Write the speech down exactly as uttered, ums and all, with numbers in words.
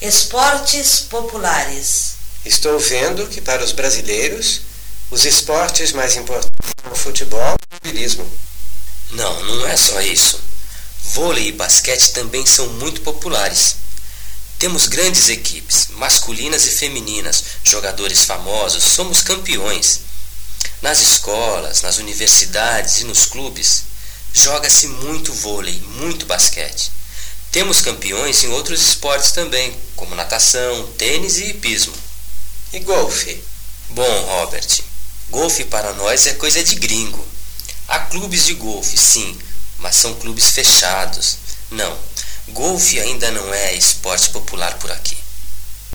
Esportes populares. Estou vendo que para os brasileiros, os esportes mais importantes são o futebol e o automobilismo. Não, não é só isso. Vôlei e basquete também são muito populares. Temos grandes equipes, masculinas e femininas, jogadores famosos, somos campeões. Nas escolas, nas universidades e nos clubes, joga-se muito vôlei, muito basquete. Temos campeões em outros esportes também, como natação, tênis e hipismo. E golfe? Bom, Robert, golfe para nós é coisa de gringo. Há clubes de golfe, sim, mas são clubes fechados. Não, golfe ainda não é esporte popular por aqui.